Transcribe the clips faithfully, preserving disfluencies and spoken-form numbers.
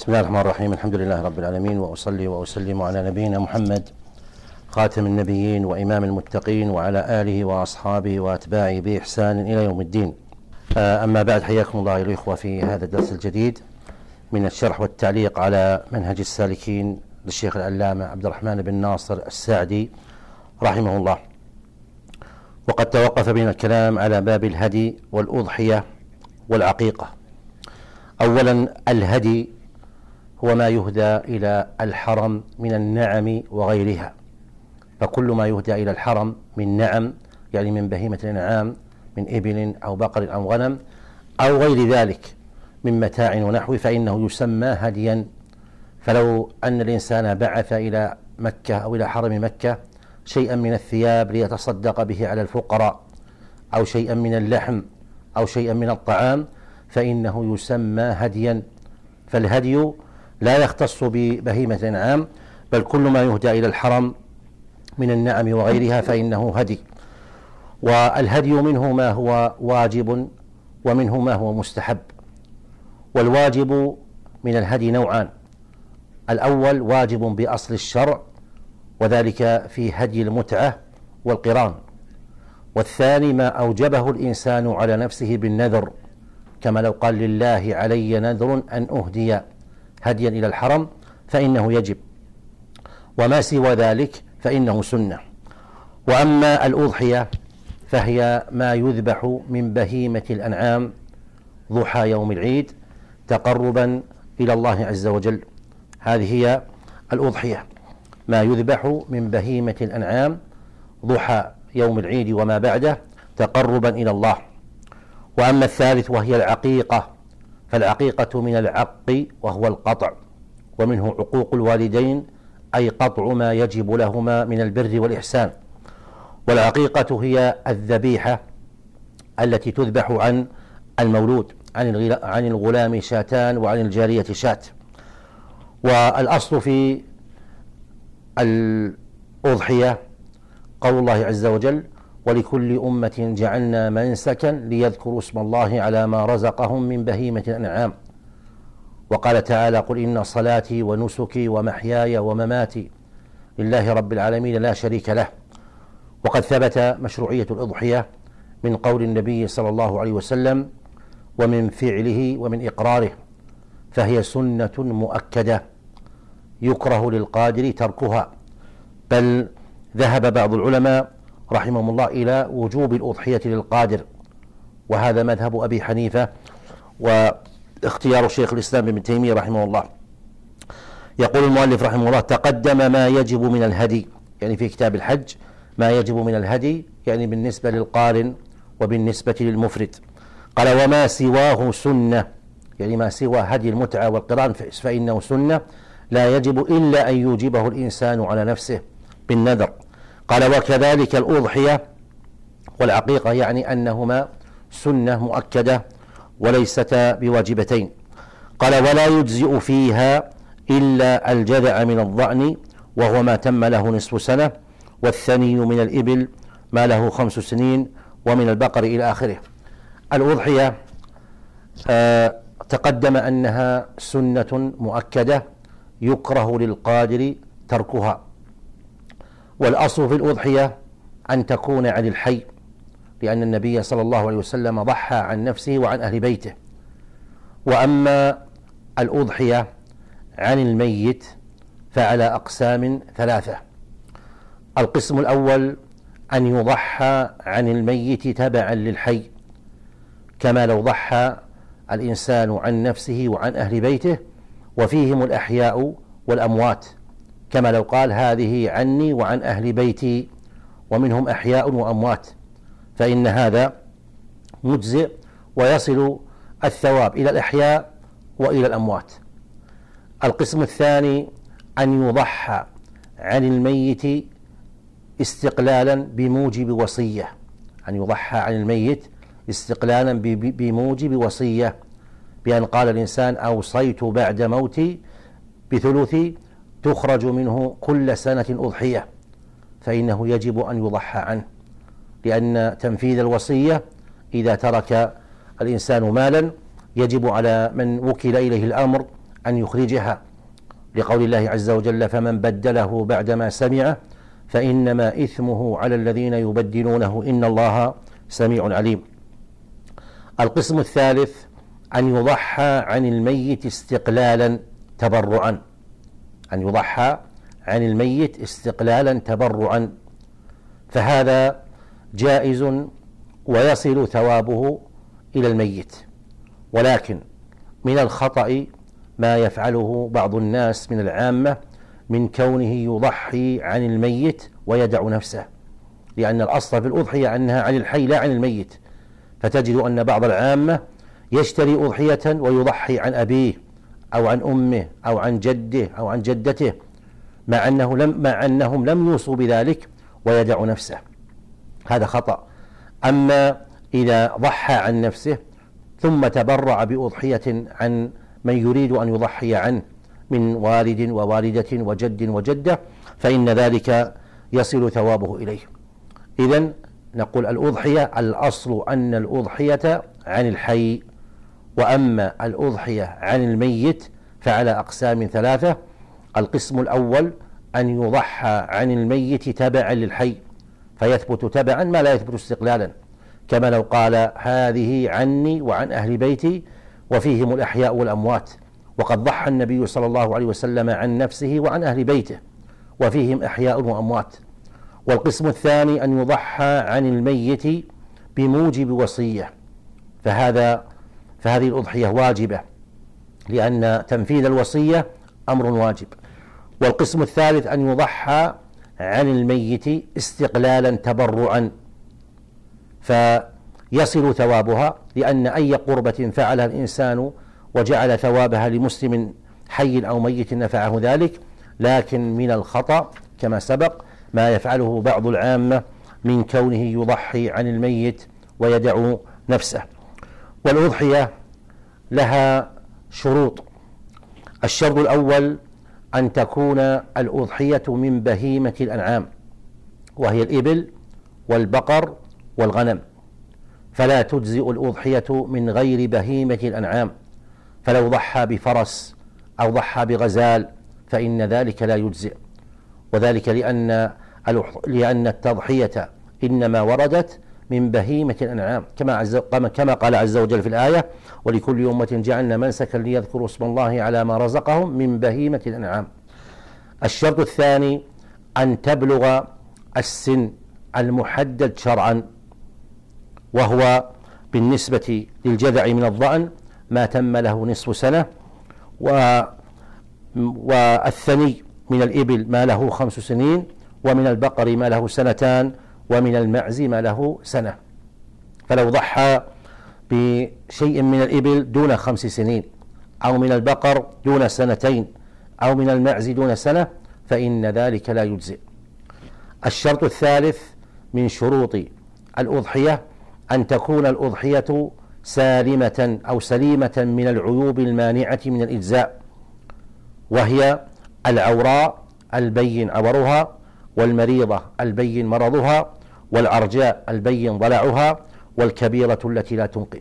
بسم الله الرحمن الرحيم. الحمد لله رب العالمين، وأصلي وأسلم على نبينا محمد خاتم النبيين وإمام المتقين، وعلى آله وأصحابه وأتباعه بإحسان إلى يوم الدين. أما بعد، حياكم الله أيها الإخوة في هذا الدرس الجديد من الشرح والتعليق على منهج السالكين للشيخ العلامة عبد الرحمن بن ناصر السعدي رحمه الله. وقد توقف بنا الكلام على باب الهدي والأضحية والعقيقة. أولا، الهدي هو ما يهدى إلى الحرم من النعم وغيرها، فكل ما يهدى إلى الحرم من نعم، يعني من بهيمة الأنعام، من إبل أو بقر أو غنم أو غير ذلك من متاع ونحوه، فإنه يسمى هديا. فلو أن الإنسان بعث إلى مكة أو إلى حرم مكة شيئا من الثياب ليتصدق به على الفقراء، أو شيئا من اللحم، أو شيئا من الطعام، فإنه يسمى هديا. فالهدي لا يختص ببهيمة الأنعام، بل كل ما يهدى إلى الحرم من النعم وغيرها فإنه هدي. والهدي منه ما هو واجب ومنه ما هو مستحب. والواجب من الهدي نوعان: الأول واجب بأصل الشرع، وذلك في هدي المتعة والقران. والثاني ما أوجبه الإنسان على نفسه بالنذر، كما لو قال لله علي نذر أن أهدي هديا إلى الحرم فإنه يجب، وما سوى ذلك فإنه سنة. وأما الأضحية فهي ما يذبح من بهيمة الأنعام ضحى يوم العيد تقربا إلى الله عز وجل. هذه هي الأضحية، ما يذبح من بهيمة الأنعام ضحى يوم العيد وما بعده تقربا إلى الله. وأما الثالث وهي العقيقة، فالعقيقة من العق وهو القطع، ومنه عقوق الوالدين، أي قطع ما يجب لهما من البر والإحسان. والعقيقة هي الذبيحة التي تذبح عن المولود، عن الغلام شاتان وعن الجارية شات. والأصل في الأضحية قول الله عز وجل: ولكل أمة جعلنا منسكا ليذكروا اسم الله على ما رزقهم من بهيمة الأنعام. وقال تعالى: قل إن صلاتي ونسكي ومحياي ومماتي لله رب العالمين لا شريك له. وقد ثبت مشروعية الأضحية من قول النبي صلى الله عليه وسلم ومن فعله ومن إقراره، فهي سنة مؤكدة يكره للقادر تركها. بل ذهب بعض العلماء رحمهم الله إلى وجوب الأضحية للقادر، وهذا مذهب أبي حنيفة واختيار شيخ الإسلام ابن تيمية رحمه الله. يقول المؤلف رحمه الله: تقدم ما يجب من الهدي، يعني في كتاب الحج ما يجب من الهدي، يعني بالنسبة للقارن وبالنسبة للمفرد. قال: وما سواه سنة، يعني ما سوى هدي المتعة والقران فإنه سنة لا يجب إلا أن يوجبه الإنسان على نفسه بالنذر. قال: وكذلك الأضحية والعقيقة، يعني أنهما سنة مؤكدة وليستا بواجبتين. قال: ولا يجزئ فيها إلا الجذع من الضأن، وهو ما تم له نصف سنة، والثني من الإبل ما له خمس سنين، ومن البقر إلى آخره. الأضحية آه تقدم أنها سنة مؤكدة يكره للقادر تركها. والأصل في الأضحية أن تكون عن الحي، لأن النبي صلى الله عليه وسلم ضحى عن نفسه وعن أهل بيته. وأما الأضحية عن الميت فعلى أقسام ثلاثة: القسم الأول أن يضحى عن الميت تبعا للحي، كما لو ضحى الإنسان عن نفسه وعن أهل بيته، وفيهم الأحياء والأموات، كما لو قال: هذه عني وعن أهل بيتي، ومنهم أحياء وأموات، فإن هذا مجزئ ويصل الثواب إلى الأحياء وإلى الأموات. القسم الثاني أن يضحى عن الميت استقلالا بموجب وصية، أن يضحى عن الميت استقلالا بموجب وصية، بأن قال الإنسان: أوصيت بعد موتي بثلث تخرج منه كل سنة أضحية، فإنه يجب أن يضحى عنه، لأن تنفيذ الوصية إذا ترك الإنسان مالا يجب على من وكل إليه الأمر أن يخرجها، لقول الله عز وجل: فمن بدله بعدما سمعه فإنما إثمه على الذين يبدلونه إن الله سميع عليم. القسم الثالث أن يضحى عن الميت استقلالا تبرعا، أن يضحى عن الميت استقلالا تبرعا، فهذا جائز ويصل ثوابه إلى الميت، ولكن من الخطأ ما يفعله بعض الناس من العامة من كونه يضحي عن الميت ويدع نفسه، لأن الأصل في الأضحية أنها عن الحي لا عن الميت، فتجد أن بعض العامة يشتري أضحية ويضحي عن أبيه أو عن أمه أو عن جده أو عن جدته، مع أنه لم مع أنهم لم يوصوا بذلك، ويدع نفسه. هذا خطأ. أما إذا ضحى عن نفسه ثم تبرع بأضحية عن من يريد أن يضحي عنه من والد ووالدة وجد وجدة، فإن ذلك يصل ثوابه إليه. إذن نقول الأضحية الأصل أن الأضحية عن الحي، وأما الأضحية عن الميت فعلى أقسام ثلاثة. القسم الأول أن يضحى عن الميت تبعا للحي، فيثبت تبعا ما لا يثبت استقلالا، كما لو قال: هذه عني وعن أهل بيتي وفيهم الأحياء والأموات، وقد ضحى النبي صلى الله عليه وسلم عن نفسه وعن أهل بيته وفيهم أحياء وأموات. والقسم الثاني أن يضحى عن الميت بموجب وصية، فهذا فهذه الأضحية واجبة، لأن تنفيذ الوصية أمر واجب. والقسم الثالث أن يضحى عن الميت استقلالا تبرعا، فيصل ثوابها، لأن أي قربة فعلها الإنسان وجعل ثوابها لمسلم حي أو ميت نفعه ذلك، لكن من الخطأ كما سبق ما يفعله بعض العامة من كونه يضحي عن الميت ويدع نفسه. والأضحية لها شروط. الشرط الأول أن تكون الأضحية من بهيمة الأنعام، وهي الإبل والبقر والغنم، فلا تجزئ الأضحية من غير بهيمة الأنعام، فلو ضحى بفرس أو ضحى بغزال فإن ذلك لا يجزئ، وذلك لأن لأن التضحية إنما وردت من بهيمة الأنعام، كما كما قال عز وجل في الآية: ولكل أمة جعلنا منسكا ليذكروا اسم الله على ما رزقهم من بهيمة الأنعام. الشرط الثاني أن تبلغ السن المحدد شرعا، وهو بالنسبة للجذع من الضأن ما تم له نصف سنة، و والثني من الإبل ما له خمس سنين، ومن البقر ما له سنتان، ومن المعز ما له سنة. فلو ضحى بشيء من الإبل دون خمس سنين، أو من البقر دون سنتين، أو من المعز دون سنة، فإن ذلك لا يجزئ. الشرط الثالث من شروط الأضحية أن تكون الأضحية سالمة أو سليمة من العيوب المانعة من الإجزاء، وهي العوراء البين عورها، والمريضة البين مرضها، والعرجاء البين ضلعها، والكبيرة التي لا تنقي.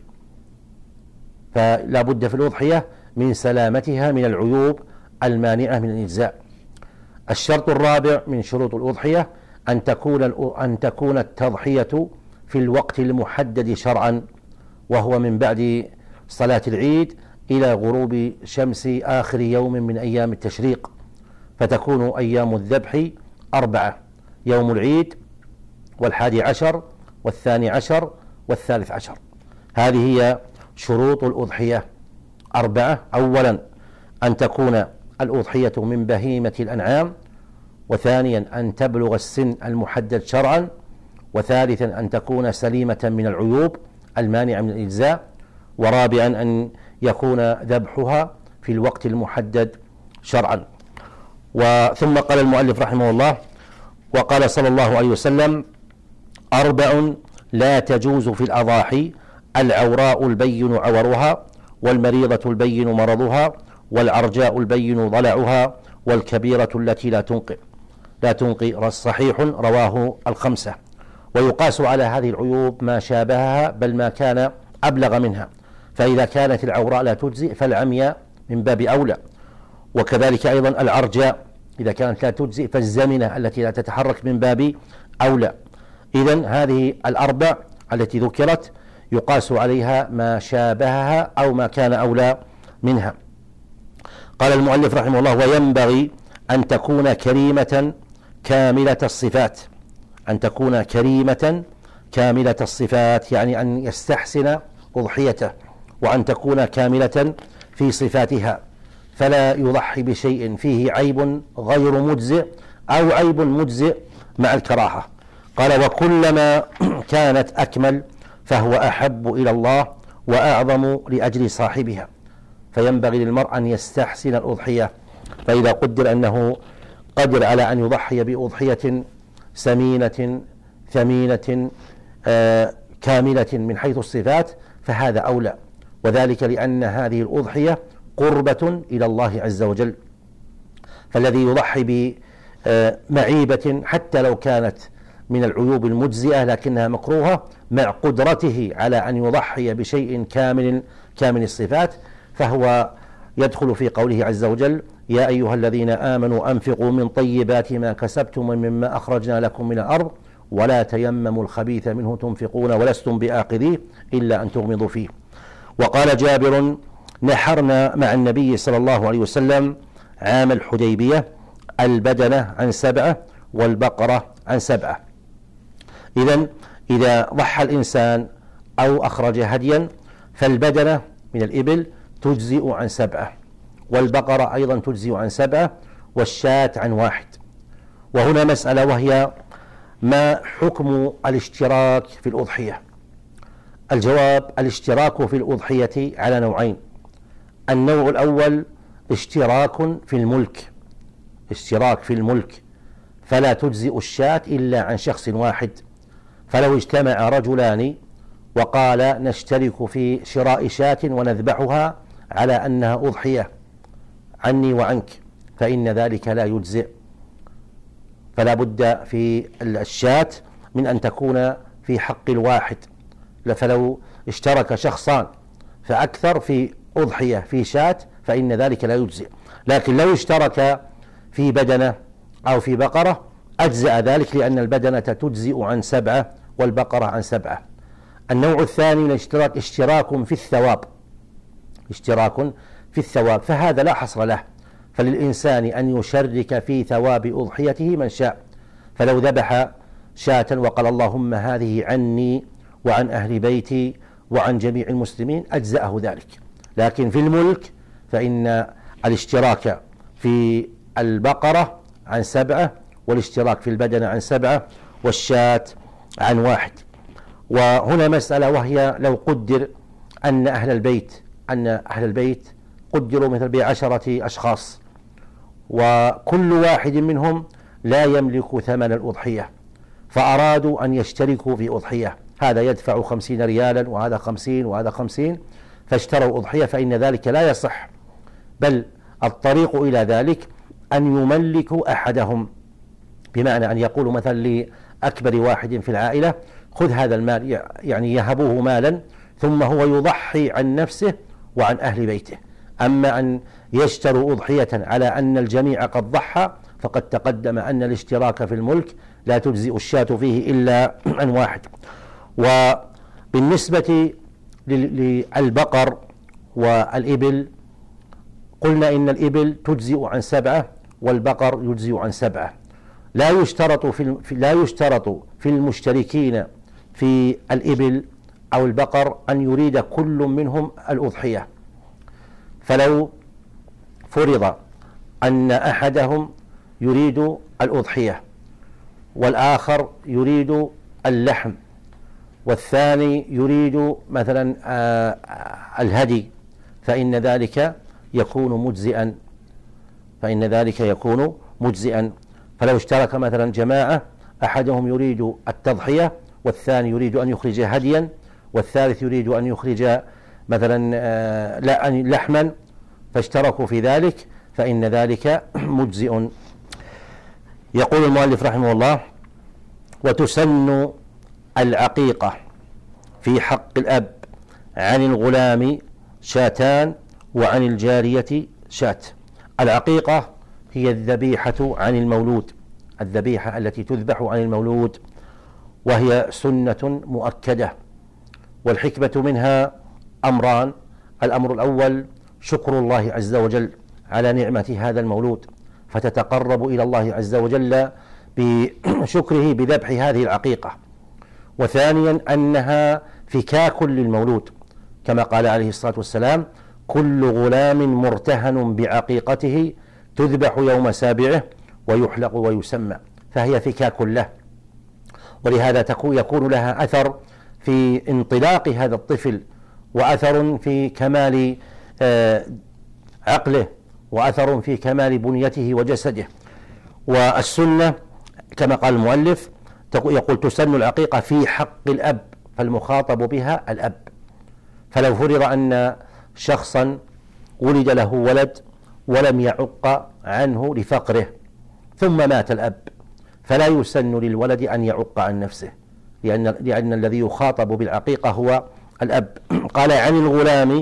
فلا بد في الأضحية من سلامتها من العيوب المانعة من الإجزاء. الشرط الرابع من شروط الأضحية أن تكون أن تكون التضحية في الوقت المحدد شرعا، وهو من بعد صلاة العيد إلى غروب شمس آخر يوم من أيام التشريق، فتكون أيام الذبح أربعة: يوم العيد والحادي عشر والثاني عشر والثالث عشر. هذه هي شروط الأضحية أربعة: أولا أن تكون الأضحية من بهيمة الأنعام، وثانيا أن تبلغ السن المحدد شرعا، وثالثا أن تكون سليمة من العيوب المانعة من الإجزاء، ورابعا أن يكون ذبحها في الوقت المحدد شرعا. وثم قال المؤلف رحمه الله: وقال صلى الله عليه وسلم: أربع لا تجوز في الأضاحي: العوراء البين عورها، والمريضة البين مرضها، والعرجاء البين ضلعها، والكبيرة التي لا تنقي لا تنقي صحيح رواه الخمسة. ويقاس على هذه العيوب ما شابهها بل ما كان أبلغ منها، فإذا كانت العوراء لا تجزئ فالعمياء من باب أولى، وكذلك أيضا العرجاء إذا كانت لا تجزئ، فالزمنة التي لا تتحرك من باب أولى. إذن هذه الأربع التي ذكرت يقاس عليها ما شابهها أو ما كان أولى منها. قال المؤلف رحمه الله: وينبغي أن تكون كريمة كاملة الصفات. أن تكون كريمة كاملة الصفات يعني أن يستحسن أضحيته، وأن تكون كاملة في صفاتها، فلا يضحي بشيء فيه عيب غير مجزئ أو عيب مجزئ مع الكراهة. قال: وكلما كانت أكمل فهو أحب إلى الله وأعظم لأجل صاحبها. فينبغي للمرء أن يستحسن الأضحية، فإذا قدر أنه قدر على أن يضحي بأضحية سمينة ثمينة آه كاملة من حيث الصفات فهذا أولى، وذلك لأن هذه الأضحية قربة إلى الله عز وجل. فالذي يضحي بمعيبة حتى لو كانت من العيوب المجزئة لكنها مكروهة، مع قدرته على أن يضحي بشيء كامل كامل الصفات، فهو يدخل في قوله عز وجل: يا أيها الذين آمنوا أنفقوا من طيبات ما كسبتم مما أخرجنا لكم من الأرض ولا تيمموا الخبيث منه تنفقون ولستم بآخذيه إلا أن تغمضوا فيه. وقال جابر: نحرنا مع النبي صلى الله عليه وسلم عام الحديبية البدنة عن سبعة والبقرة عن سبعة. إذن إذا ضحى الإنسان أو أخرج هديا فالبدنة من الإبل تجزئ عن سبعة، والبقرة أيضا تجزئ عن سبعة، والشاة عن واحد. وهنا مسألة، وهي ما حكم الاشتراك في الأضحية؟ الجواب: الاشتراك في الأضحية على نوعين. النوع الأول اشتراك في الملك، اشتراك في الملك، فلا تجزئ الشاة إلا عن شخص واحد. فلو اجتمع رجلان وقال نشترك في شراء شاة ونذبحها على أنها أضحية عني وعنك، فإن ذلك لا يجزئ، فلا بد في الشاة من أن تكون في حق الواحد. فلو اشترك شخصان فأكثر في أضحية في شاة فإن ذلك لا يجزئ، لكن لو اشترك في بدنة أو في بقرة أجزأ ذلك، لأن البدنة تجزئ عن سبعة والبقرة عن سبعة. النوع الثاني من الاشتراك اشتراك في الثواب، اشتراك في الثواب، فهذا لا حصر له، فللإنسان أن يشرك في ثواب أضحيته من شاء. فلو ذبح شاة وقال اللهم هذه عني وعن أهل بيتي وعن جميع المسلمين أجزأه ذلك. لكن في الملك فإن الاشتراك في البقرة عن سبعة، والاشتراك في البدنة عن سبعة، والشاة عن واحد. وهنا مسألة، وهي لو قدر أن أهل البيت أن أهل البيت قدروا مثل بعشرة أشخاص، وكل واحد منهم لا يملك ثمن الأضحية، فأرادوا أن يشتركوا في أضحية، هذا يدفع خمسين ريالا وهذا خمسين وهذا خمسين، فاشتروا أضحية، فإن ذلك لا يصح، بل الطريق إلى ذلك أن يملكوا أحدهم، بمعنى أن يقولوا مثلا لأكبر واحد في العائلة خذ هذا المال، يعني يهبوه مالا ثم هو يضحي عن نفسه وعن أهل بيته. أما أن يشتروا أضحية على أن الجميع قد ضحى فقد تقدم أن الاشتراك في الملك لا تجزئ الشاة فيه إلا عن واحد. وبالنسبة للبقر والإبل قلنا إن الإبل تجزئ عن سبعة والبقر يجزئ عن سبعة. لا يشترط في لا يشترط في المشتركين في الإبل أو البقر أن يريد كل منهم الأضحية. فلو فرض أن أحدهم يريد الأضحية والآخر يريد اللحم والثاني يريد مثلا الهدي، فإن ذلك يكون مجزئا فإن ذلك يكون مجزئا فلو اشترك مثلا جماعة، أحدهم يريد التضحية والثاني يريد أن يخرج هديا والثالث يريد أن يخرج مثلا لحما، فاشتركوا في ذلك فإن ذلك مجزئ. يقول المؤلف رحمه الله: وتسن العقيقة في حق الأب عن الغلام شاتان وعن الجارية شاة. العقيقة هي الذبيحة عن المولود، الذبيحة التي تذبح عن المولود، وهي سنة مؤكدة. والحكمة منها أمران: الأمر الأول شكر الله عز وجل على نعمة هذا المولود، فتتقرب إلى الله عز وجل بشكره بذبح هذه العقيقة. وثانيا أنها فكاك للمولود، كما قال عليه الصلاة والسلام: كل غلام مرتهن بعقيقته تذبح يوم سابعه ويحلق ويسمى، فهي فكاك له. ولهذا يكون لها أثر في انطلاق هذا الطفل، وأثر في كمال عقله، وأثر في كمال بنيته وجسده. والسنة كما قال المؤلف يقول: تسن العقيقة في حق الأب، فالمخاطب بها الأب. فلو فرض أن شخصا ولد له ولد ولم يعق عنه لفقره، ثم مات الأب، فلا يسن للولد أن يعق عن نفسه، لأن, لأن الذي يخاطب بالعقيقة هو الأب. قال: عن الغلام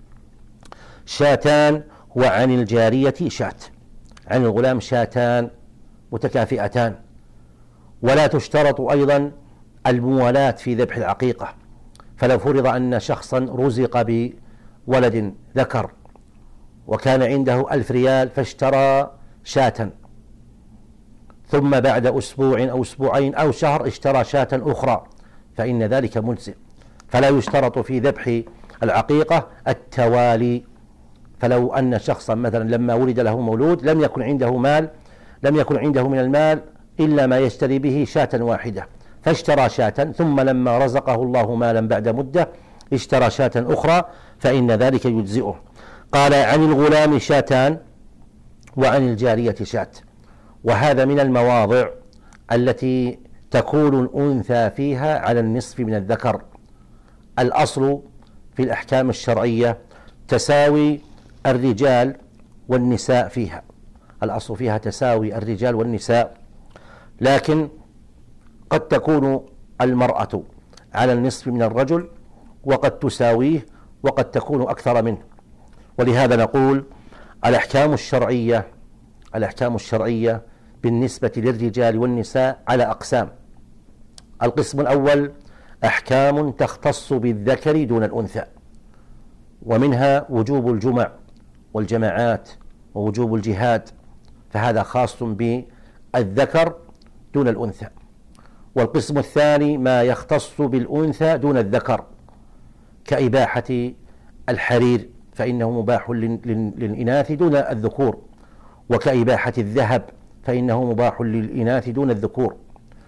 شاتان وعن الجارية شات. عن الغلام شاتان متكافئتان. ولا تشترط أيضا الموالاة في ذبح العقيقة، فلو فرض أن شخصا رزق بولد ذكر وكان عنده ألف ريال فاشترى شاة، ثم بعد أسبوع أو أسبوعين أو شهر اشترى شاة أخرى، فإن ذلك مجزئ. فلا يشترط في ذبح العقيقة التوالي. فلو أن شخصا مثلا لما ولد له مولود لم يكن عنده مال، لم يكن عنده من المال إلا ما يشتري به شاة واحدة، فاشترى شاة، ثم لما رزقه الله مالا بعد مدة اشترى شاة أخرى، فإن ذلك يجزئه. قال: عن الغلام شاتان وعن الجارية شاة. وهذا من المواضع التي تكون الأنثى فيها على النصف من الذكر. الأصل في الأحكام الشرعية تساوي الرجال والنساء فيها، الأصل فيها تساوي الرجال والنساء، لكن قد تكون المرأة على النصف من الرجل وقد تساويه، وقد تكون أكثر منه. ولهذا نقول الأحكام الشرعية الأحكام الشرعية بالنسبة للرجال والنساء على أقسام. القسم الأول أحكام تختص بالذكر دون الأنثى، ومنها وجوب الجمع والجماعات ووجوب الجهاد، فهذا خاص بالذكر دون الأنثى. والقسم الثاني ما يختص بالأنثى دون الذكر، كإباحة الحرير فإنه مباح للإناث دون الذكور، وكإباحة الذهب فإنه مباح للإناث دون الذكور.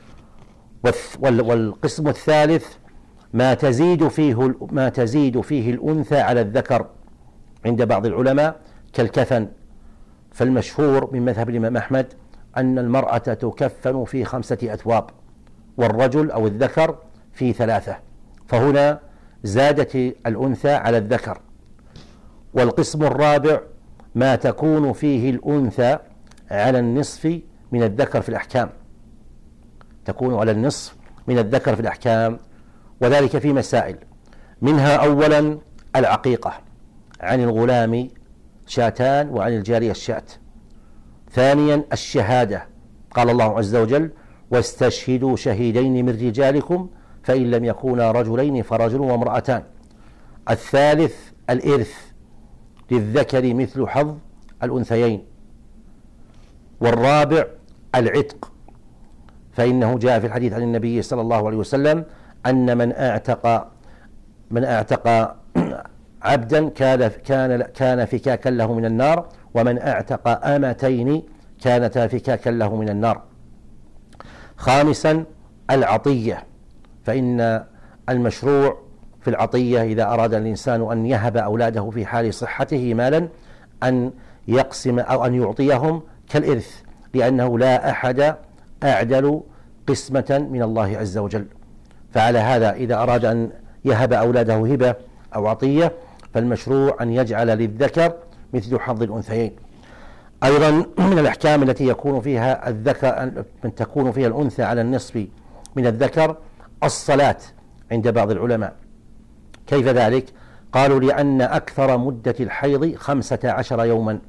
والقسم الثالث ما تزيد فيه ما تزيد فيه الأنثى على الذكر عند بعض العلماء كالكفن، فالمشهور من مذهب الإمام أحمد أن المرأة تكفن في خمسة أثواب والرجل أو الذكر في ثلاثة، فهنا زادت الأنثى على الذكر. والقسم الرابع ما تكون فيه الأنثى على النصف من الذكر في الأحكام، تكون على النصف من الذكر في الأحكام، وذلك في مسائل، منها أولا العقيقة: عن الغلام شاتان وعن الجارية الشاة. ثانيا الشهادة، قال الله عز وجل: واستشهدوا شهيدين من رجالكم فإن لم يكونا رجلين فرجل وامرأتان. الثالث الإرث: للذكر مثل حظ الأنثيين. والرابع العتق، فإنه جاء في الحديث عن النبي صلى الله عليه وسلم أن من اعتق من اعتق عبدا كان كان كان فكاكا له من النار، ومن اعتق أمتين كانتا فكاكا له من النار. خامسا العطية، فإن المشروع في العطية إذا أراد الإنسان أن يهب أولاده في حال صحته مالا أن يقسم أو أن يعطيهم كالإرث، لأنه لا أحد أعدل قسمة من الله عز وجل. فعلى هذا إذا أراد أن يهب أولاده هبة أو عطية فالمشروع أن يجعل للذكر مثل حظ الأنثيين. أيضا من الأحكام التي يكون فيها الذكر من تكون فيها الأنثى على النصف من الذكر الصلاة عند بعض العلماء. كيف ذلك؟ قالوا: لأن أكثر مدة الحيض خمسة عشر يوما،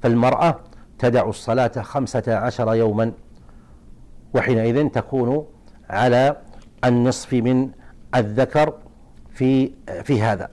فالمرأة تدع الصلاة خمسة عشر يوما، وحينئذ تكون على النصف من الذكر في في هذا.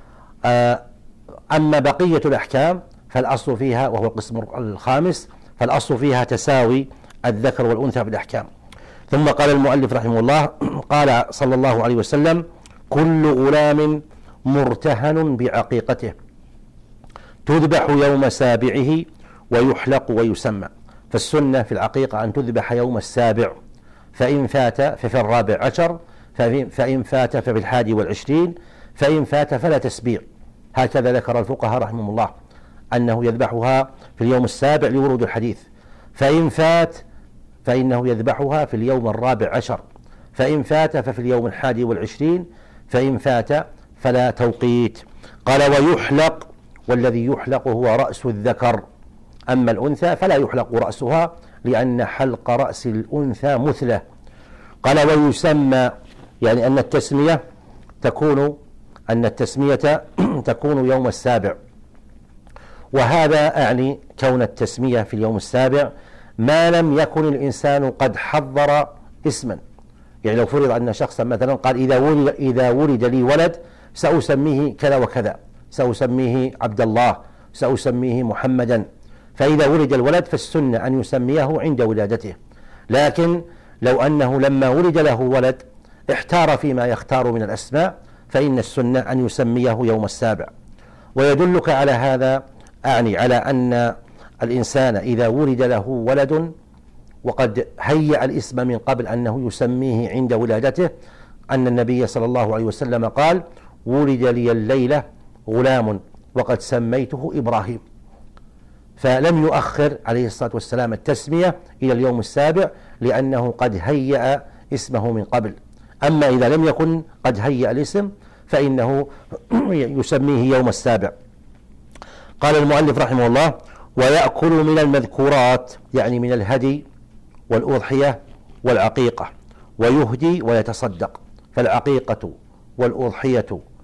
أما بقية الأحكام فالأصل فيها، وهو القسم الخامس، فالأصل فيها تساوي الذكر والأنثى في الأحكام. ثم قال المؤلف رحمه الله، قال صلى الله عليه وسلم: كل غلام مرتهن بعقيقته تذبح يوم سابعه ويحلق ويسمى. فالسنة في العقيقة أن تذبح يوم السابع، فإن فات ففي الرابع عشر، فإن فات ففي الحادي والعشرين، فإن فات فلا تسبيع. هكذا ذكر الفقهاء رحمهم الله أنه يذبحها في اليوم السابع لورود الحديث، فإن فات فإنه يذبحها في اليوم الرابع عشر، فإن فات ففي اليوم الحادي والعشرين، فإن فات فلا توقيت. قال: ويحلق، والذي يحلق هو رأس الذكر، أما الأنثى فلا يحلق رأسها، لأن حلق رأس الأنثى مثلة. قال: ويسمى، يعني أن التسمية تكون أن التسمية تكون يوم السابع، وهذا أعني كون التسمية في اليوم السابع ما لم يكن الإنسان قد حضر اسما. يعني لو فرض أن شخصا مثلا قال: إذا ولد, إذا ولد لي ولد سأسميه كذا وكذا، سأسميه عبد الله، سأسميه محمدا، فإذا ولد الولد فالسنة أن يسميه عند ولادته. لكن لو أنه لما ولد له ولد احتار فيما يختار من الأسماء، فإن السنة أن يسميه يوم السابع. ويدلك على هذا، أعني على أن الإنسان إذا ولد له ولد وقد هيأ الاسم من قبل أنه يسميه عند ولادته، أن النبي صلى الله عليه وسلم قال: ولد لي الليلة غلام وقد سميته إبراهيم. فلم يؤخر عليه الصلاة والسلام التسمية إلى اليوم السابع، لأنه قد هيأ اسمه من قبل. أما إذا لم يكن قد هيأ الاسم فإنه يسميه يوم السابع. قال المؤلف رحمه الله: ويأكل من المذكورات، يعني من الهدي والأضحية والعقيقة، ويهدي ويتصدق. فالعقيقة والأضحية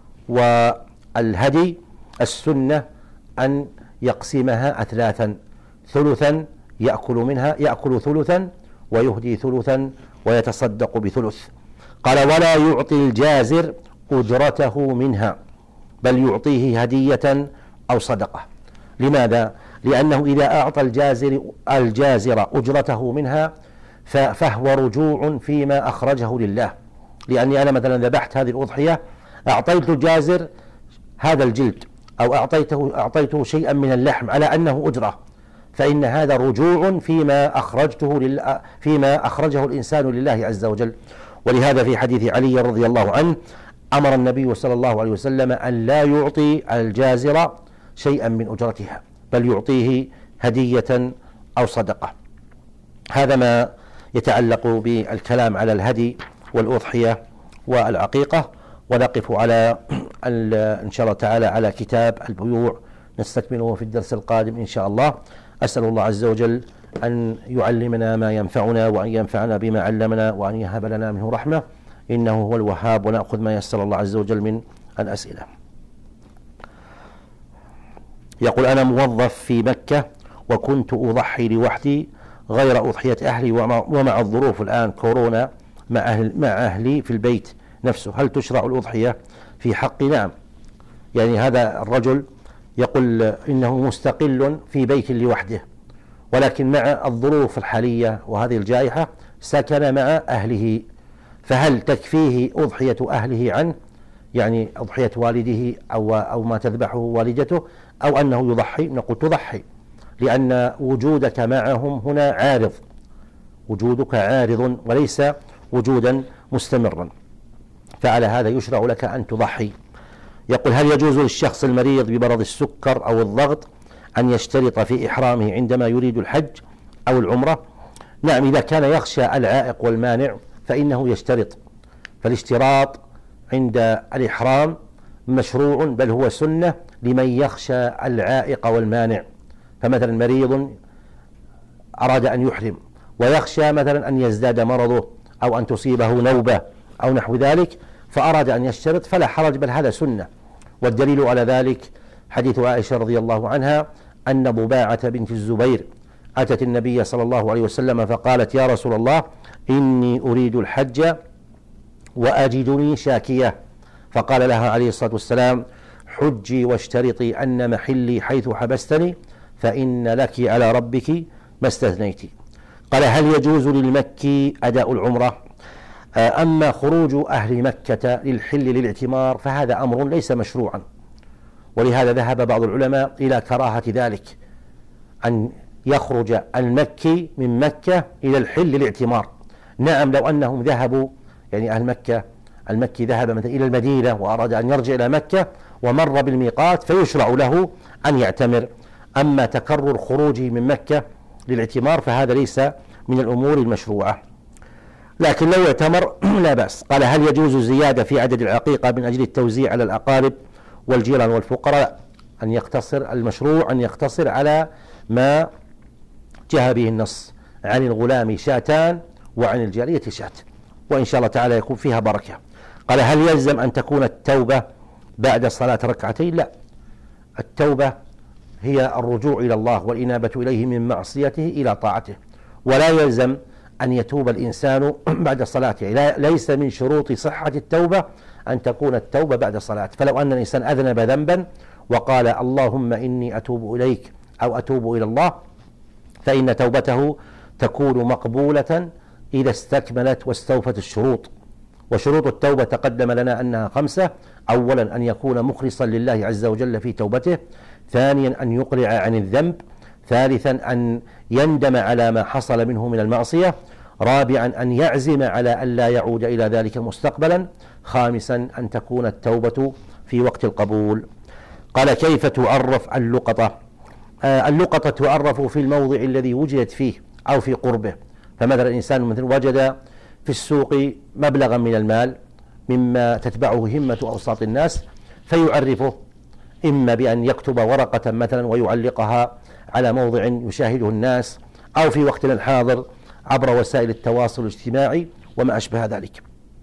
والهدي السنة أن يقسمها أثلاثا: ثلثا يأكل منها يأكل ثلثا، ويهدي ثلثا، ويتصدق بثلث. قال: ولا يعطي الجازر أجرته منها، بل يعطيه هدية أو صدقة. لماذا؟ لأنه إذا أعطى الجازر الجازر أجرته منها فهو رجوع فيما أخرجه لله. لأني أنا مثلا ذبحت هذه الأضحية، أعطيت الجازر هذا الجلد، أو أعطيته أعطيته شيئا من اللحم على أنه أجرة، فإن هذا رجوع فيما أخرجته لله، فيما أخرجه الإنسان لله عز وجل. ولهذا في حديث علي رضي الله عنه أمر النبي صلى الله عليه وسلم أن لا يعطي الجازر شيئا من أجرتها، بل يعطيه هدية أو صدقة. هذا ما يتعلق بالكلام على الهدي والأضحية والعقيقة. ونقف على إن شاء الله تعالى على كتاب البيوع، نستكمله في الدرس القادم إن شاء الله. أسأل الله عز وجل أن يعلمنا ما ينفعنا، وأن ينفعنا بما علمنا، وأن يهب لنا منه رحمة، إنه هو الوهاب. ونأخذ ما يسر الله عز وجل من الأسئلة. يقول: أنا موظف في مكة وكنت أضحي لوحدي غير أضحية أهلي، ومع الظروف الآن كورونا مع أهل مع أهلي في البيت نفسه، هل تشرع الأضحية في حقي؟ نعم. يعني هذا الرجل يقول إنه مستقل في بيت لوحده، ولكن مع الظروف الحالية وهذه الجائحة سكن مع أهله، فهل تكفيه أضحية أهله عنه، يعني أضحية والده أو أو ما تذبحه والدته، أو أنه يضحي؟ نقول تضحي، لأن وجودك معهم هنا عارض، وجودك عارض وليس وجودا مستمرا، فعلى هذا يشرع لك أن تضحي. يقول: هل يجوز للشخص المريض بمرض السكر أو الضغط أن يشترط في إحرامه عندما يريد الحج أو العمرة؟ نعم، إذا كان يخشى العائق والمانع فإنه يشترط. فالاشتراط عند الإحرام مشروع، بل هو سنة لمن يخشى العائق والمانع. فمثلا مريض أراد أن يحرم ويخشى مثلا أن يزداد مرضه أو أن تصيبه نوبة أو نحو ذلك، فأراد أن يشترط، فلا حرج، بل هذا سنة. والدليل على ذلك حديث عائشة رضي الله عنها أن ضباعة بنت الزبير أتت النبي صلى الله عليه وسلم فقالت: يا رسول الله، إني أريد الحج وأجدني شاكية. فقال لها عليه الصلاة والسلام: حجي واشترطي أن محلي حيث حبستني، فإن لك على ربك ما استثنيت. قال: هل يجوز للمكي أداء العمرة؟ أما خروج أهل مكة للحل للاعتمار فهذا أمر ليس مشروعا، ولهذا ذهب بعض العلماء إلى كراهة ذلك، أن يخرج المكي من مكة إلى الحل للاعتمار. نعم، لو أنهم ذهبوا، يعني أهل مكة، المكي ذهب مثلا إلى المدينة وأراد أن يرجع إلى مكة ومر بالميقات فيشرع له أن يعتمر. أما تكرر خروجه من مكة للاعتمار فهذا ليس من الأمور المشروعة، لكن لو اعتمر لا بأس. قال: هل يجوز زيادة في عدد العقيقة من أجل التوزيع على الأقارب والجيران والفقراء؟ أن يقتصر المشروع أن يقتصر على ما جاء به النص، عن الغلام شاتان وعن الجارية شاة، وإن شاء الله تعالى يكون فيها بركة. قال: هل يلزم أن تكون التوبة بعد صلاة ركعتين؟ لا، التوبة هي الرجوع إلى الله والإنابة إليه من معصيته إلى طاعته، ولا يلزم أن يتوب الإنسان بعد صلاته. ليس من شروط صحة التوبة أن تكون التوبة بعد صلاة. فلو أن الإنسان أذنب ذنبا وقال: اللهم إني أتوب إليك أو أتوب إلى الله، فإن توبته تكون مقبولة إذا استكملت واستوفت الشروط. وشروط التوبة تقدم لنا أنها خمسة: أولا أن يكون مخلصا لله عز وجل في توبته، ثانيا أن يقلع عن الذنب، ثالثا أن يندم على ما حصل منه من المعصية، رابعا أن يعزم على أن لا يعود إلى ذلك مستقبلا، خامسا أن تكون التوبة في وقت القبول. قال: كيف تعرف اللقطة؟ آه اللقطة تعرف في الموضع الذي وجدت فيه أو في قربه. فمثلا الإنسان مثل وجد في السوق مبلغا من المال مما تتبعه همة أوساط الناس فيعرفه، إما بأن يكتب ورقة مثلا ويعلقها على موضع يشاهده الناس، أو في وقتنا الحاضر عبر وسائل التواصل الاجتماعي وما أشبه ذلك.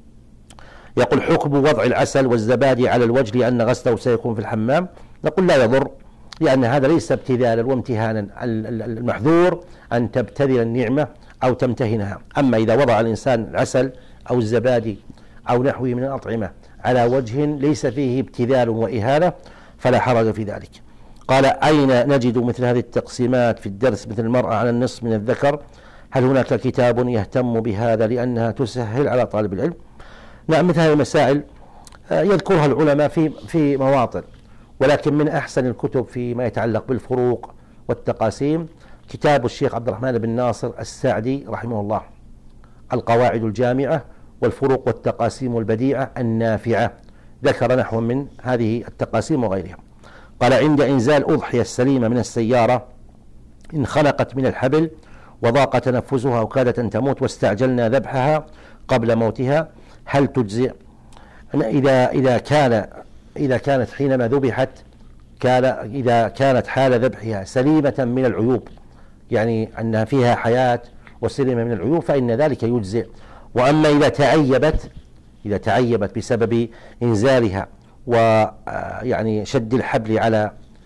يقول: حكم وضع العسل والزبادي على الوجه لأن غسله سيكون في الحمام؟ نقول: لا يضر، لأن هذا ليس ابتذالا وامتهانا. المحذور أن تبتذل النعمة أو تمتهنها. أما إذا وضع الإنسان العسل أو الزبادي أو نحوه من الأطعمة على وجه ليس فيه ابتذال وإهانة فلا حرج في ذلك. قال: أين نجد مثل هذه التقسيمات في الدرس، مثل المرأة على النصف من الذكر؟ هل هناك كتاب يهتم بهذا لأنها تسهل على طالب العلم؟ نعم، مثل هذه المسائل يذكرها العلماء في في مواطن، ولكن من أحسن الكتب فيما يتعلق بالفروق والتقاسيم كتاب الشيخ عبد الرحمن بن ناصر السعدي رحمه الله، القواعد الجامعة والفروق والتقاسيم البديعة النافعة، ذكر نحو من هذه التقاسيم وغيرها. قال: عند إنزال أضحية السليمة من السيارة انخنقت من الحبل وضاق تنفسها وكادت أن تموت واستعجلنا ذبحها قبل موتها، هل تجزئ؟ إذا إذا كان إذا كانت حينما ذبحت كان إذا كانت حال ذبحها سليمة من العيوب، يعني أنها فيها حياة وسليمة من العيوب، فإن ذلك يجزئ. وأما إذا تعيبت إذا تعيبت بسبب إنزالها ويعني شد الحبل على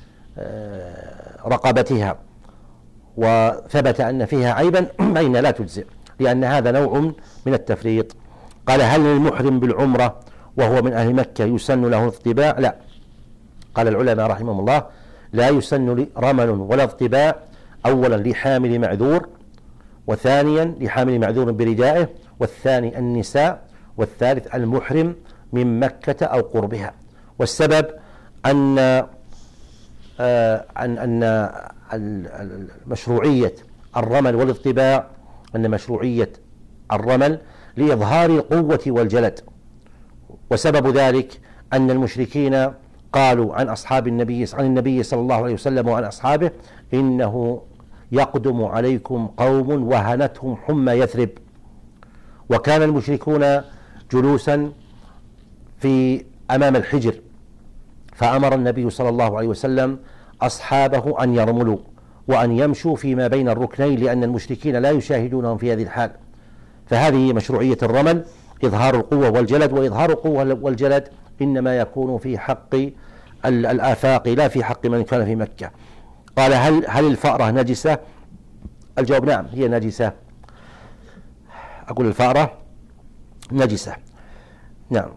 رقبتها وثبت أن فيها عيبا فإن لا تجزئ، لأن هذا نوع من التفريط. قال: هل للمحرم بالعمرة وهو من أهل مكة يسن له الاطباع؟ لا. قال العلماء رحمهم الله: لا يسن رمل ولا اطباع، أولا لحامل معذور، وثانيا لحامل معذور بردائه، والثاني النساء، والثالث المحرم من مكة أو قربها. والسبب أن آه أن أن مشروعية الرمل والاطباع أن مشروعية الرمل لإظهار القوة والجلد، وسبب ذلك أن المشركين قالوا عن أصحاب النبي عن النبي صلى الله عليه وسلم وعن أصحابه: إنه يقدم عليكم قوم وهنتهم حمى يثرب. وكان المشركون جلوسا في أمام الحجر، فأمر النبي صلى الله عليه وسلم أصحابه أن يرملوا وأن يمشوا فيما بين الركنين، لأن المشركين لا يشاهدونهم في هذه الحال. فهذه مشروعية الرمل، إظهار القوة والجلد، وإظهار القوة والجلد إنما يكون في حق الآفاق لا في حق من كان في مكة. قال هل هل الفأرة نجسة؟ الجواب نعم هي نجسة. أقول الفأرة نجسة نعم.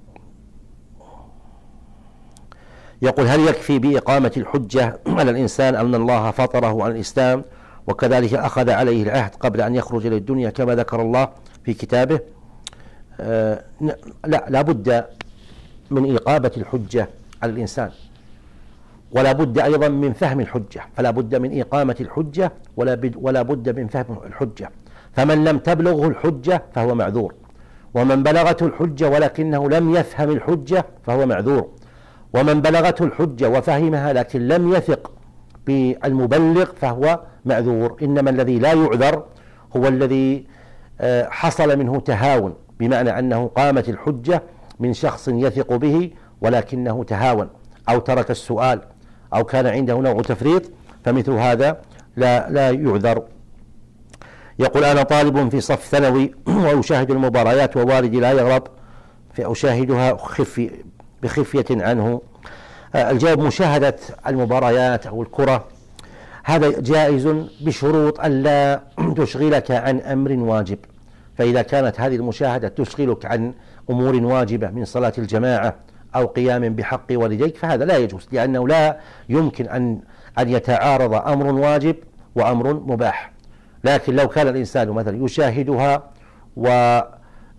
يقول هل يكفي بإقامة الحجة على الإنسان أن الله فطره على الإسلام وكذلك أخذ عليه العهد قبل أن يخرج إلى الدنيا كما ذكر الله في كتابه؟ آه لا لا بد من إقامة الحجة على الإنسان، ولا بد أيضا من فهم الحجة، فلا بد من إقامة الحجة ولا ولا بد من فهم الحجة. فمن لم تبلغه الحجة فهو معذور، ومن بلغته الحجة ولكنه لم يفهم الحجة فهو معذور، ومن بلغته الحجة وفهمها لكن لم يثق بالمبلغ فهو معذور. إنما الذي لا يعذر هو الذي حصل منه تهاون، بمعنى أنه قامت الحجة من شخص يثق به ولكنه تهاون أو ترك السؤال أو كان عنده نوع تفريط، فمثل هذا لا لا يعذر. يقول أنا طالب في صف ثانوي وأشاهد المباريات ووالدي لا يغرب فأشاهدها خفي بخفية عنه. الجواب مشاهدة المباريات أو الكرة هذا جائز بشروط ألا تشغلك عن أمر واجب. فإذا كانت هذه المشاهدة تشغلك عن أمور واجبة من صلاة الجماعة أو قيام بحق والديك فهذا لا يجوز، لأنه لا يمكن أن أن يتعارض أمر واجب وأمر مباح. لكن لو كان الإنسان مثلا يشاهدها ولا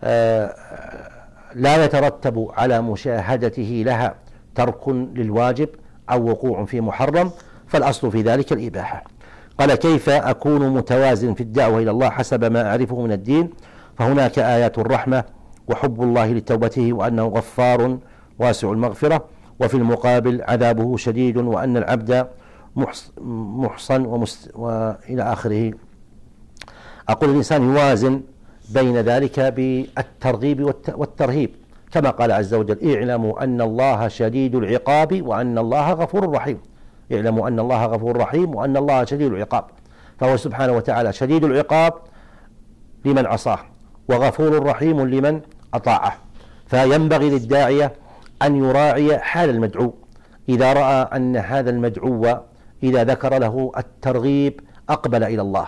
يترتب على مشاهدته لها ترك للواجب أو وقوع في محرم فالأصل في ذلك الإباحة. قال كيف أكون متوازن في الدعوة إلى الله حسب ما أعرفه من الدين؟ فهناك آيات الرحمة وحب الله لتوبته وأنه غفار واسع المغفرة، وفي المقابل عذابه شديد وأن العبد محصن ومست وإلى آخره. أقول الإنسان يوازن بين ذلك بالترغيب والترهيب كما قال عز وجل اعلموا أن الله شديد العقاب وأن الله غفور رحيم. اعلموا أن الله غفور رحيم وأن الله شديد العقاب، فهو سبحانه وتعالى شديد العقاب لمن عصاه وغفور رحيم لمن أطاعه. فينبغي للداعية أن يراعي حال المدعو، إذا رأى أن هذا المدعو إذا ذكر له الترغيب أقبل إلى الله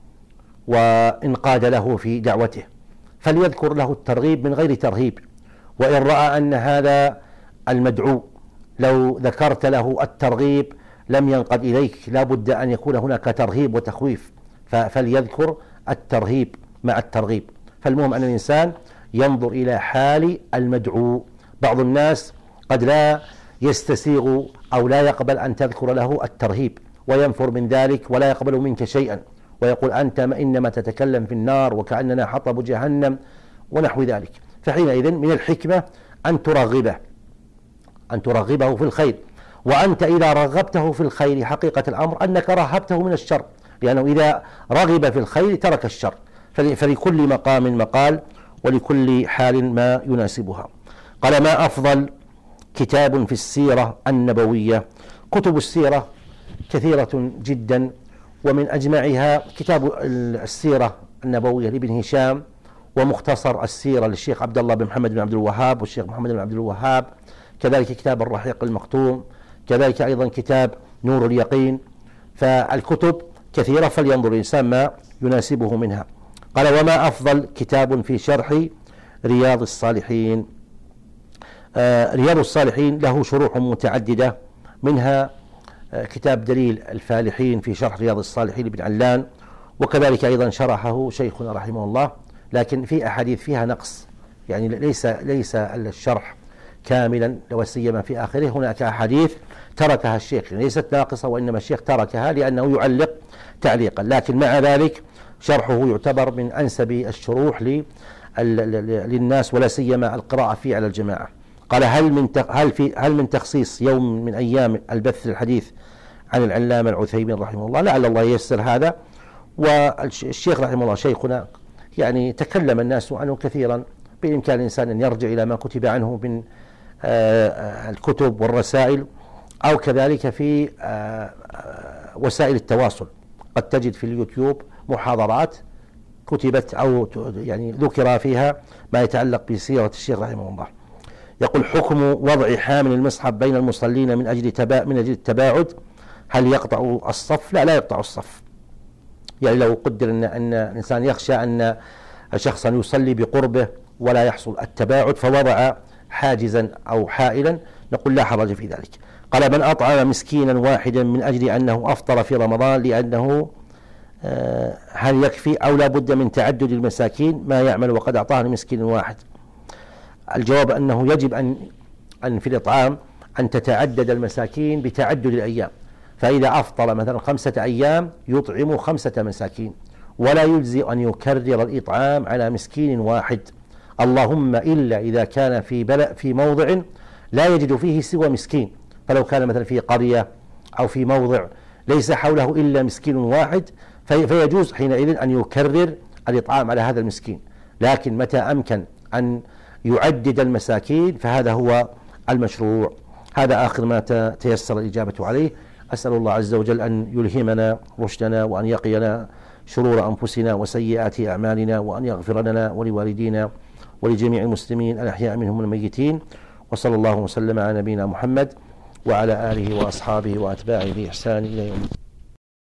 وانقاد له في دعوته فليذكر له الترغيب من غير ترهيب. وإن رأى أن هذا المدعو لو ذكرت له الترغيب لم ينقد إليك لا بد أن يكون هناك ترهيب وتخويف فليذكر الترهيب مع الترغيب. فالمهم أن الإنسان ينظر إلى حال المدعو. بعض الناس قد لا يستسيغ أو لا يقبل أن تذكر له الترهيب وينفر من ذلك ولا يقبل منك شيئا ويقول أنت إنما تتكلم في النار وكأننا حطب جهنم ونحو ذلك. فحينئذ من الحكمة أن ترغبه أن ترغبه في الخير، وأنت إذا رغبته في الخير حقيقة الأمر أنك رهبته من الشر، لأنه إذا رغب في الخير ترك الشر. فلكل مقام مقال ولكل حال ما يناسبها. قال ما أفضل كتاب في السيرة النبوية؟ كتب السيرة كثيرة جدا، ومن أجمعها كتاب السيرة النبوية لابن هشام، ومختصر السيرة للشيخ عبد الله بن محمد بن عبد الوهاب والشيخ محمد بن عبد الوهاب، كذلك كتاب الرحيق المختوم، كذلك أيضا كتاب نور اليقين. فالكتب كثيرة فلينظر الإنسان ما يناسبه منها. قال وما أفضل كتاب في شرح رياض الصالحين؟ آه رياض الصالحين له شروح متعددة، منها آه كتاب دليل الفالحين في شرح رياض الصالحين لابن علان، وكذلك أيضا شرحه شيخنا رحمه الله، لكن في أحاديث فيها نقص، يعني ليس ليس الشرح كاملا وسيما في آخره. هناك أحاديث تركها الشيخ ليست ناقصة، وإنما الشيخ تركها لأنه يعلق تعليقا، لكن مع ذلك شرحه يعتبر من أنسب الشروح للناس ولا سيما القراءة فيه على الجماعة. قال هل من هل في هل من تخصيص يوم من أيام البث الحديث عن العلامة العثيمين رحمه الله؟ لعل الله ييسر هذا. والشيخ رحمه الله شيخنا يعني تكلم الناس عنه كثيرا، بإمكان الإنسان أن يرجع إلى ما كتب عنه من الكتب والرسائل، أو كذلك في وسائل التواصل. قد تجد في اليوتيوب محاضرات كتبت أو يعني ذكر فيها ما يتعلق بسيرة الشيخ رحمه الله. يقول حكم وضع حامل المصحف بين المصلين من أجل تبا من أجل التباعد؟ هل يقطع الصف؟ لا، لا يقطع الصف. يعني لو قدر أن أن الإنسان يخشى أن شخصا يصلي بقربه ولا يحصل التباعد فوضع حاجزا أو حائلا، نقول لا حرج في ذلك. قال: من أطعم مسكينا واحدا من أجل أنه أفطر في رمضان لأنه هل يكفي أو لا بد من تعدد المساكين ما يعمل وقد أعطاه لمسكين واحد؟ الجواب أنه يجب أن أن في الإطعام أن تتعدد المساكين بتعدد الأيام. فإذا أفطر مثلا خمسة أيام يطعم خمسة مساكين، ولا يجزي أن يكرر الإطعام على مسكين واحد، اللهم إلا إذا كان في بلد في موضع لا يجد فيه سوى مسكين. فلو كان مثلا في قرية أو في موضع ليس حوله إلا مسكين واحد فيجوز حينئذ أن يكرر الإطعام على هذا المسكين. لكن متى أمكن أن يعدد المساكين فهذا هو المشروع. هذا آخر ما تيسر الإجابة عليه. أسأل الله عز وجل أن يلهمنا رشدنا وأن يقينا شرور أنفسنا وسيئات أعمالنا، وأن يغفر لنا ولوالدينا ولجميع المسلمين الأحياء منهم والميتين. وصلى الله وسلم على نبينا محمد وعلى آله وأصحابه وأتباعه بإحسان إلى يوم الدين.